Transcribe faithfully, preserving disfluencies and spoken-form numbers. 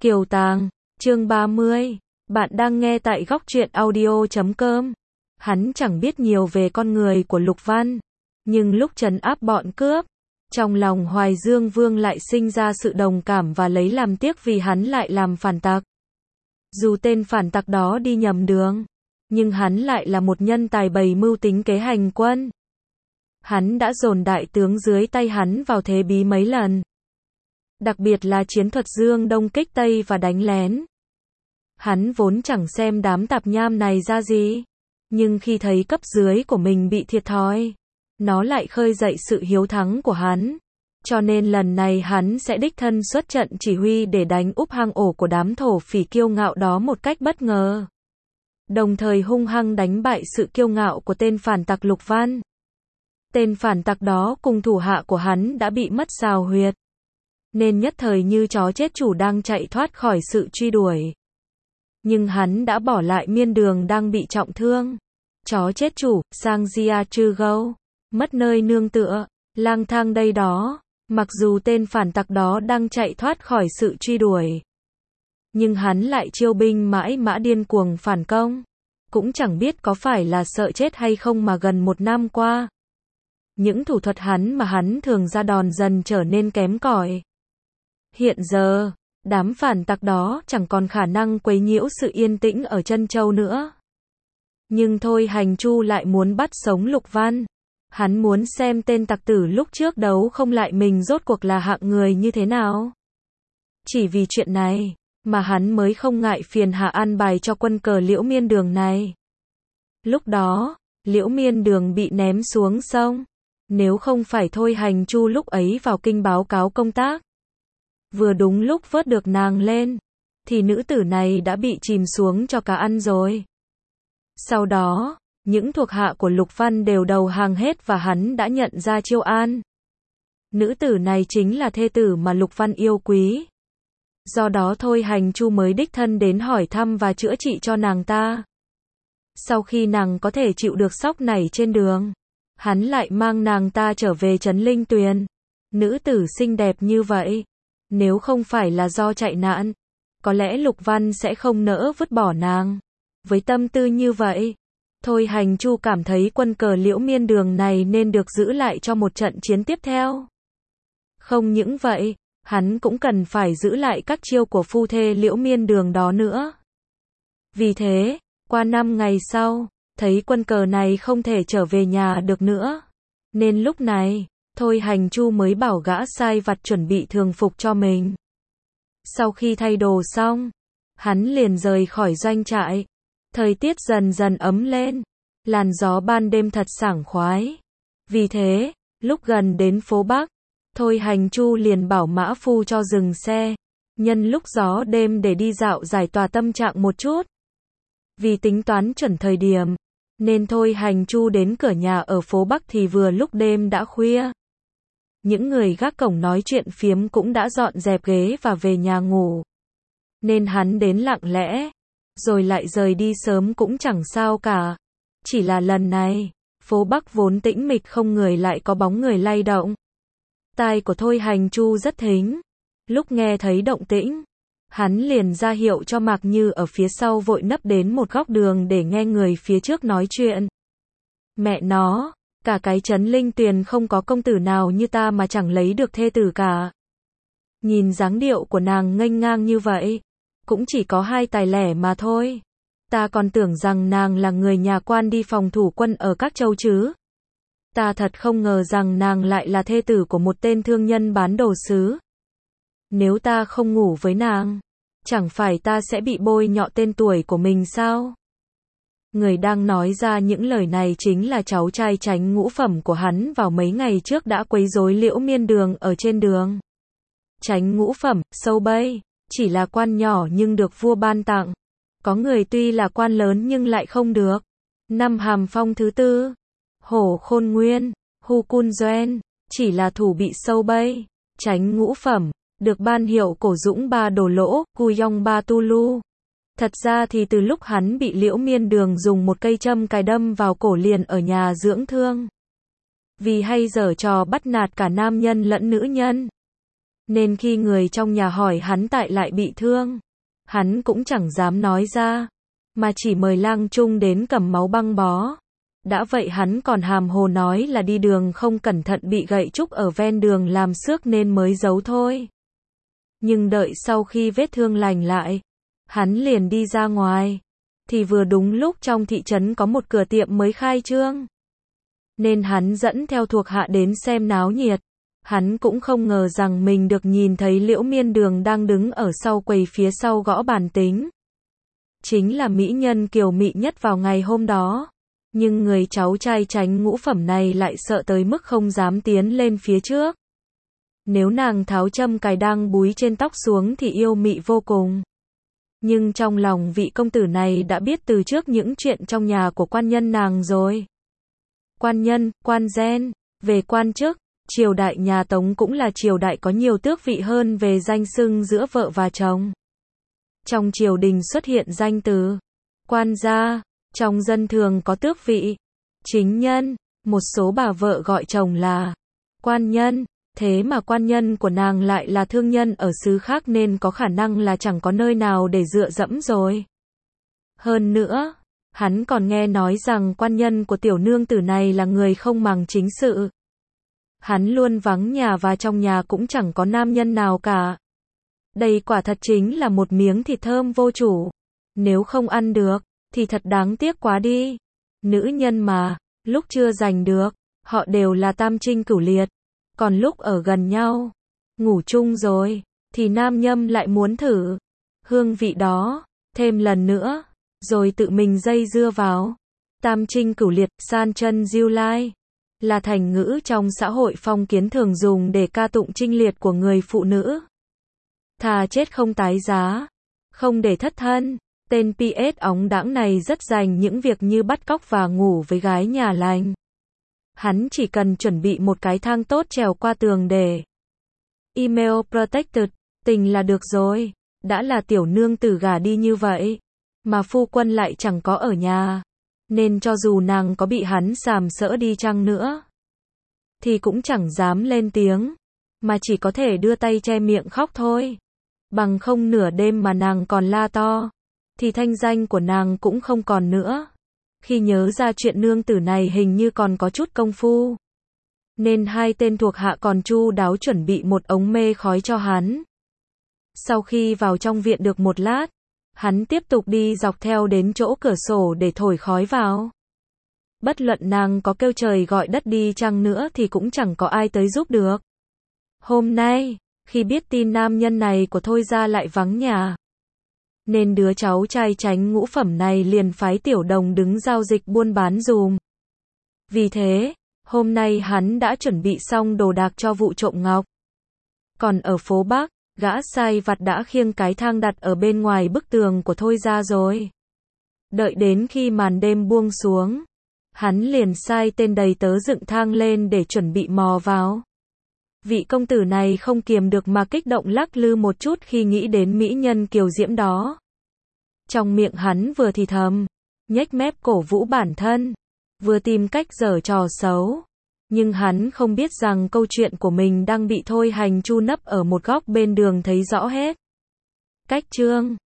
Kiều Tàng, chương ba mươi. Bạn đang nghe tại góc truyện audio chấm com. Hắn chẳng biết nhiều về con người của Lục Văn, nhưng lúc trấn áp bọn cướp, trong lòng Hoài Dương Vương lại sinh ra sự đồng cảm và lấy làm tiếc vì hắn lại làm phản tặc. Dù tên phản tặc đó đi nhầm đường, nhưng hắn lại là một nhân tài bày mưu tính kế hành quân. Hắn đã dồn đại tướng dưới tay hắn vào thế bí mấy lần. Đặc biệt là chiến thuật Dương Đông kích Tây và đánh lén. Hắn vốn chẳng xem đám tạp nham này ra gì, nhưng khi thấy cấp dưới của mình bị thiệt thòi, nó lại khơi dậy sự hiếu thắng của hắn. Cho nên lần này hắn sẽ đích thân xuất trận chỉ huy để đánh úp hang ổ của đám thổ phỉ kiêu ngạo đó một cách bất ngờ. Đồng thời hung hăng đánh bại sự kiêu ngạo của tên phản tặc Lục Văn. Tên phản tặc đó cùng thủ hạ của hắn đã bị mất sào huyệt, nên nhất thời như chó chết chủ đang chạy thoát khỏi sự truy đuổi. Nhưng hắn đã bỏ lại miên đường đang bị trọng thương. Chó chết chủ, sang Gia Trư Gâu, mất nơi nương tựa, lang thang đây đó. Mặc dù tên phản tặc đó đang chạy thoát khỏi sự truy đuổi, nhưng hắn lại chiêu binh mãi mã điên cuồng phản công. Cũng chẳng biết có phải là sợ chết hay không mà gần một năm qua, những thủ thuật hắn mà hắn thường ra đòn dần trở nên kém cỏi. Hiện giờ, đám phản tặc đó chẳng còn khả năng quấy nhiễu sự yên tĩnh ở Trân Châu nữa. Nhưng thôi Hành Chu lại muốn bắt sống Lục Văn. Hắn muốn xem tên tặc tử lúc trước đấu không lại mình rốt cuộc là hạng người như thế nào. Chỉ vì chuyện này, mà hắn mới không ngại phiền hạ an bài cho quân cờ Liễu Miên Đường này. Lúc đó, Liễu Miên Đường bị ném xuống sông. Nếu không phải thôi Hành Chu lúc ấy vào kinh báo cáo công tác, vừa đúng lúc vớt được nàng lên, thì nữ tử này đã bị chìm xuống cho cá ăn rồi. Sau đó, những thuộc hạ của Lục Văn đều đầu hàng hết và hắn đã nhận ra chiêu an. Nữ tử này chính là thê tử mà Lục Văn yêu quý. Do đó thôi Hành Chu mới đích thân đến hỏi thăm và chữa trị cho nàng ta. Sau khi nàng có thể chịu được sóc này trên đường, hắn lại mang nàng ta trở về trấn Linh Tuyền. Nữ tử xinh đẹp như vậy, nếu không phải là do chạy nạn, có lẽ Lục Văn sẽ không nỡ vứt bỏ nàng. Với tâm tư như vậy, thôi Hành Chu cảm thấy quân cờ Liễu Miên Đường này nên được giữ lại cho một trận chiến tiếp theo. Không những vậy, hắn cũng cần phải giữ lại các chiêu của phu thê Liễu Miên Đường đó nữa. Vì thế, qua năm ngày sau, thấy quân cờ này không thể trở về nhà được nữa, nên lúc này, thôi Hành Chu mới bảo gã sai vặt chuẩn bị thường phục cho mình. Sau khi thay đồ xong, hắn liền rời khỏi doanh trại. Thời tiết dần dần ấm lên, làn gió ban đêm thật sảng khoái. Vì thế, lúc gần đến phố Bắc, thôi Hành Chu liền bảo mã phu cho dừng xe, nhân lúc gió đêm để đi dạo giải tỏa tâm trạng một chút. Vì tính toán chuẩn thời điểm, nên thôi Hành Chu đến cửa nhà ở phố Bắc thì vừa lúc đêm đã khuya. Những người gác cổng nói chuyện phiếm cũng đã dọn dẹp ghế và về nhà ngủ. Nên hắn đến lặng lẽ, rồi lại rời đi sớm cũng chẳng sao cả. Chỉ là lần này, phố Bắc vốn tĩnh mịch không người lại có bóng người lay động. Tai của thôi Hành Chu rất thính. Lúc nghe thấy động tĩnh, hắn liền ra hiệu cho Mạc Như ở phía sau vội nấp đến một góc đường để nghe người phía trước nói chuyện. Mẹ nó, cả cái trấn Linh Tuyền không có công tử nào như ta mà chẳng lấy được thê tử cả. Nhìn dáng điệu của nàng nghênh ngang như vậy, cũng chỉ có hai tài lẻ mà thôi. Ta còn tưởng rằng nàng là người nhà quan đi phòng thủ quân ở các châu chứ. Ta thật không ngờ rằng nàng lại là thê tử của một tên thương nhân bán đồ sứ. Nếu ta không ngủ với nàng, chẳng phải ta sẽ bị bôi nhọ tên tuổi của mình sao? Người đang nói ra những lời này chính là cháu trai Chánh Ngũ Phẩm của hắn vào mấy ngày trước đã quấy rối Liễu Miên Đường ở trên đường. Chánh Ngũ Phẩm, Sâu Bây, chỉ là quan nhỏ nhưng được vua ban tặng. Có người tuy là quan lớn nhưng lại không được. Năm Hàm Phong thứ tư, Hổ Khôn Nguyên, Hu Cun Doen, chỉ là thủ bị Sâu Bây, Chánh Ngũ Phẩm, được ban hiệu Cổ Dũng Ba Đồ Lỗ, Cu Yong Ba Tu Lu. Thật ra thì từ lúc hắn bị Liễu Miên Đường dùng một cây châm cài đâm vào cổ liền ở nhà dưỡng thương. Vì hay giở trò bắt nạt cả nam nhân lẫn nữ nhân, Nên khi người trong nhà hỏi hắn tại lại bị thương, hắn cũng chẳng dám nói ra, mà chỉ mời lang trung đến cầm máu băng bó. Đã vậy hắn còn hàm hồ nói là đi đường không cẩn thận bị gậy trúc ở ven đường làm xước nên mới giấu thôi. Nhưng đợi sau khi vết thương lành lại, hắn liền đi ra ngoài, thì vừa đúng lúc trong thị trấn có một cửa tiệm mới khai trương. Nên hắn dẫn theo thuộc hạ đến xem náo nhiệt. Hắn cũng không ngờ rằng mình được nhìn thấy Liễu Miên Đường đang đứng ở sau quầy phía sau gõ bàn tính. Chính là mỹ nhân kiều mị nhất vào ngày hôm đó. Nhưng người cháu trai Chánh ngũ phẩm này lại sợ tới mức không dám tiến lên phía trước. Nếu nàng tháo châm cài đang búi trên tóc xuống thì yêu mị vô cùng. Nhưng trong lòng vị công tử này đã biết từ trước những chuyện trong nhà của quan nhân nàng rồi. Quan nhân, quan gen, về quan chức, triều đại nhà Tống cũng là triều đại có nhiều tước vị hơn về danh xưng giữa vợ và chồng. Trong triều đình xuất hiện danh từ quan gia, trong dân thường có tước vị chính nhân, một số bà vợ gọi chồng là quan nhân, thế mà quan nhân của nàng lại là thương nhân ở xứ khác nên có khả năng là chẳng có nơi nào để dựa dẫm rồi. Hơn nữa, hắn còn nghe nói rằng quan nhân của tiểu nương tử này là người không màng chính sự. Hắn luôn vắng nhà và trong nhà cũng chẳng có nam nhân nào cả. Đây quả thật chính là một miếng thịt thơm vô chủ. Nếu không ăn được, thì thật đáng tiếc quá đi. Nữ nhân mà, lúc chưa giành được, họ đều là tam trinh cửu liệt. Còn lúc ở gần nhau, ngủ chung rồi, thì nam nhâm lại muốn thử hương vị đó, thêm lần nữa, rồi tự mình dây dưa vào. Tam trinh cửu liệt, san chân diêu lai, là thành ngữ trong xã hội phong kiến thường dùng để ca tụng trinh liệt của người phụ nữ. Thà chết không tái giá, không để thất thân. Tên pê ét óng đãng này rất dành những việc như bắt cóc và ngủ với gái nhà lành. Hắn chỉ cần chuẩn bị một cái thang tốt trèo qua tường để email protected, tình là được rồi. Đã là tiểu nương tử gả đi như vậy, mà phu quân lại chẳng có ở nhà, nên cho dù nàng có bị hắn sàm sỡ đi chăng nữa, thì cũng chẳng dám lên tiếng, mà chỉ có thể đưa tay che miệng khóc thôi. Bằng không nửa đêm mà nàng còn la to, thì thanh danh của nàng cũng không còn nữa. Khi nhớ ra chuyện nương tử này hình như còn có chút công phu, nên hai tên thuộc hạ còn chu đáo chuẩn bị một ống mê khói cho hắn. Sau khi vào trong viện được một lát, hắn tiếp tục đi dọc theo đến chỗ cửa sổ để thổi khói vào. Bất luận nàng có kêu trời gọi đất đi chăng nữa thì cũng chẳng có ai tới giúp được. Hôm nay, khi biết tin nam nhân này của Thôi gia lại vắng nhà, nên đứa cháu trai Chánh ngũ phẩm này liền phái Tiểu Đồng đứng giao dịch buôn bán dùm. Vì thế, hôm nay hắn đã chuẩn bị xong đồ đạc cho vụ trộm ngọc. Còn ở phố Bắc, gã sai vặt đã khiêng cái thang đặt ở bên ngoài bức tường của Thôi gia rồi. Đợi đến khi màn đêm buông xuống, hắn liền sai tên đầy tớ dựng thang lên để chuẩn bị mò vào. Vị công tử này không kiềm được mà kích động lắc lư một chút khi nghĩ đến mỹ nhân kiều diễm đó. Trong miệng hắn vừa thì thầm, nhếch mép cổ vũ bản thân, vừa tìm cách giở trò xấu. Nhưng hắn không biết rằng câu chuyện của mình đang bị Thôi Hành chu nấp ở một góc bên đường thấy rõ hết. Cách chương